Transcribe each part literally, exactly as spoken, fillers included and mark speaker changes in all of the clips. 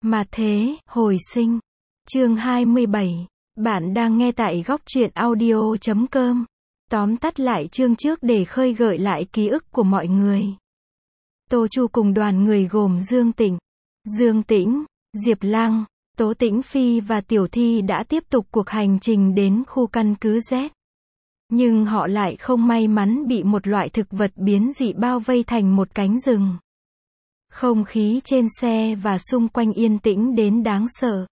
Speaker 1: Mà thế, hồi sinh. Chương hai mươi bảy. Bạn đang nghe tại góc truyện audio chấm com. Tóm tắt lại chương trước để khơi gợi lại ký ức của mọi người. Tô Chu cùng đoàn người gồm Dương Tịnh, Dương Tĩnh, Diệp Lăng, Tố Tĩnh Phi và Tiểu Thi đã tiếp tục cuộc hành trình đến khu căn cứ Z. Nhưng họ lại không may mắn bị một loại thực vật biến dị bao vây thành một cánh rừng. Không khí trên xe và xung quanh yên tĩnh đến đáng sợ.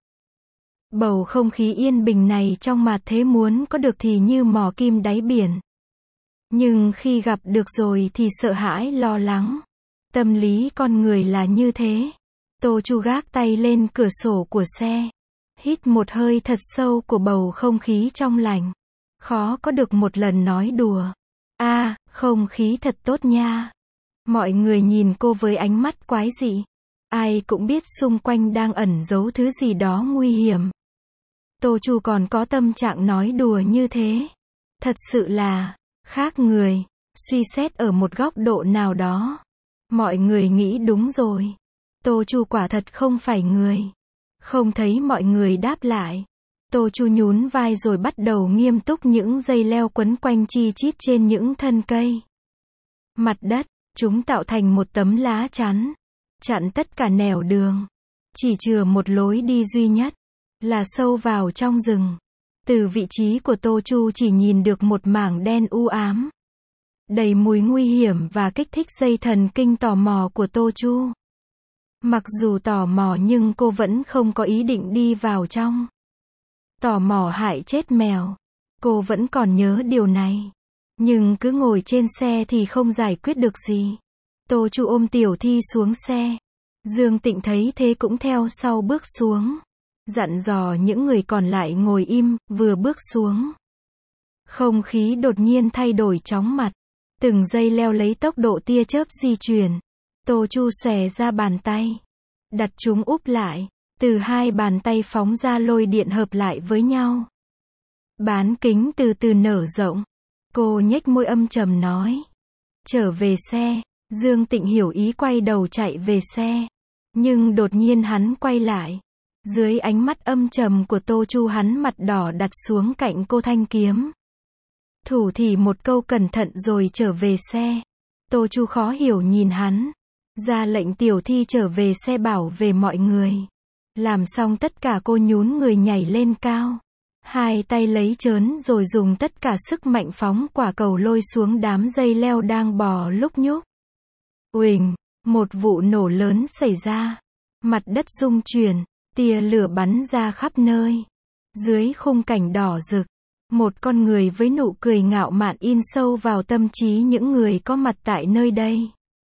Speaker 1: Bầu không khí yên bình này trong mặt thế muốn có được thì như mò kim đáy biển. Nhưng khi gặp được rồi thì sợ hãi lo lắng. Tâm lý con người là như thế. Tô Chu gác tay lên cửa sổ của xe. Hít một hơi thật sâu của bầu không khí trong lành. Khó có được một lần nói đùa. A, à, không khí thật tốt nha. Mọi người nhìn cô với ánh mắt quái dị. Ai cũng biết xung quanh đang ẩn giấu thứ gì đó nguy hiểm. Tô Chu còn có tâm trạng nói đùa như thế. Thật sự là khác người. Suy xét ở một góc độ nào đó. Mọi người nghĩ đúng rồi. Tô Chu quả thật không phải người. Không thấy mọi người đáp lại. Tô Chu nhún vai rồi bắt đầu nghiêm túc những dây leo quấn quanh chi chít trên những thân cây. Mặt đất, chúng tạo thành một tấm lá chắn. Chặn tất cả nẻo đường. Chỉ chừa một lối đi duy nhất. Là sâu vào trong rừng. Từ vị trí của Tô Chu chỉ nhìn được một mảng đen u ám. Đầy mùi nguy hiểm và kích thích dây thần kinh tò mò của Tô Chu. Mặc dù tò mò nhưng cô vẫn không có ý định đi vào trong. Tò mò hại chết mèo. Cô vẫn còn nhớ điều này. Nhưng cứ ngồi trên xe thì không giải quyết được gì. Tô Chu ôm Tiểu Thi xuống xe. Dương Tịnh thấy thế cũng theo sau bước xuống. Dặn dò những người còn lại ngồi im, vừa bước xuống. Không khí đột nhiên thay đổi chóng mặt. Từng dây leo lấy tốc độ tia chớp di chuyển. Tô Chu xòe ra bàn tay. Đặt chúng úp lại. Từ hai bàn tay phóng ra lôi điện hợp lại với nhau. Bán kính từ từ nở rộng. Cô nhếch môi âm trầm nói. Trở về xe. Dương Tịnh hiểu ý quay đầu chạy về xe. Nhưng đột nhiên hắn quay lại. Dưới ánh mắt âm trầm của Tô Chu hắn mặt đỏ đặt xuống cạnh cô thanh kiếm. Thủ thì một câu cẩn thận rồi trở về xe. Tô Chu khó hiểu nhìn hắn. Ra lệnh Tiểu Thi trở về xe bảo về mọi người. Làm xong tất cả cô nhún người nhảy lên cao. Hai tay lấy trớn rồi dùng tất cả sức mạnh phóng quả cầu lôi xuống đám dây leo đang bò lúc nhúc. Uỳnh, một vụ nổ lớn xảy ra. Mặt đất rung chuyển, tia lửa bắn ra khắp nơi. Dưới khung cảnh đỏ rực, một con người với nụ cười ngạo mạn in sâu vào tâm trí những người có mặt tại nơi đây.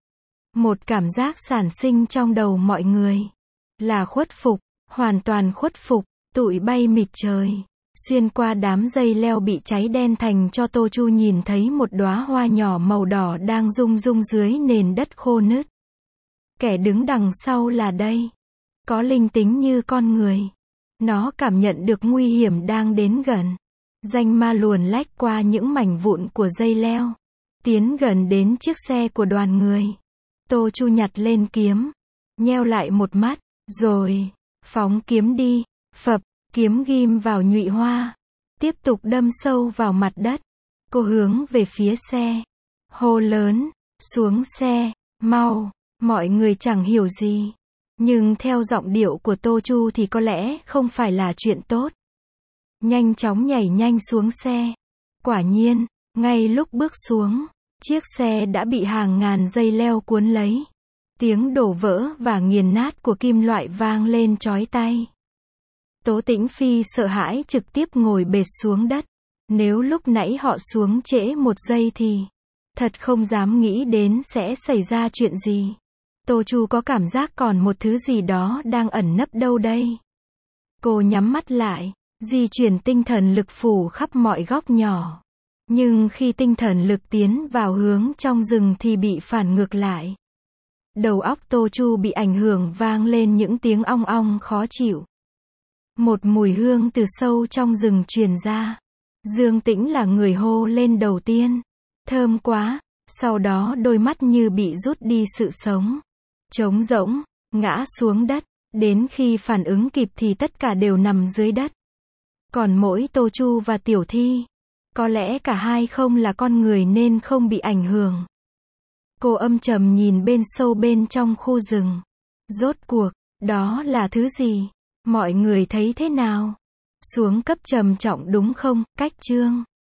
Speaker 1: Một cảm giác sản sinh trong đầu mọi người. Là khuất phục, hoàn toàn khuất phục, tụi bay mịt trời. Xuyên qua đám dây leo bị cháy đen thành cho Tô Chu nhìn thấy một đóa hoa nhỏ màu đỏ đang rung rung dưới nền đất khô nứt. Kẻ đứng đằng sau là đây. Có linh tính như con người. Nó cảm nhận được nguy hiểm đang đến gần. Danh ma luồn lách qua những mảnh vụn của dây leo. Tiến gần đến chiếc xe của đoàn người. Tô Chu nhặt lên kiếm. Nheo lại một mắt. Rồi, phóng kiếm đi. Phập, kiếm ghim vào nhụy hoa. Tiếp tục đâm sâu vào mặt đất. Cô hướng về phía xe. Hô lớn, xuống xe, mau. Mọi người chẳng hiểu gì. Nhưng theo giọng điệu của Tô Chu thì có lẽ không phải là chuyện tốt. Nhanh chóng nhảy nhanh xuống xe. Quả nhiên, ngay lúc bước xuống, chiếc xe đã bị hàng ngàn dây leo cuốn lấy. Tiếng đổ vỡ và nghiền nát của kim loại vang lên chói tai. Tố Tĩnh Phi sợ hãi trực tiếp ngồi bệt xuống đất. Nếu lúc nãy họ xuống trễ một giây thì thật không dám nghĩ đến sẽ xảy ra chuyện gì. Tô Chu có cảm giác còn một thứ gì đó đang ẩn nấp đâu đây. Cô nhắm mắt lại, di chuyển tinh thần lực phủ khắp mọi góc nhỏ. Nhưng khi tinh thần lực tiến vào hướng trong rừng thì bị phản ngược lại. Đầu óc Tô Chu bị ảnh hưởng vang lên những tiếng ong ong khó chịu. Một mùi hương từ sâu trong rừng truyền ra. Dương Tĩnh là người hô lên đầu tiên. Thơm quá. Sau đó đôi mắt như bị rút đi sự sống. Trống rỗng, ngã xuống đất. Đến khi phản ứng kịp thì tất cả đều nằm dưới đất. Còn mỗi Tô Chu và Tiểu Thi, có lẽ cả hai không là con người nên không bị ảnh hưởng. Cô âm trầm nhìn bên sâu bên trong khu rừng. Rốt cuộc, đó là thứ gì? Mọi người thấy thế nào? Xuống cấp trầm trọng đúng không, Cách Trương?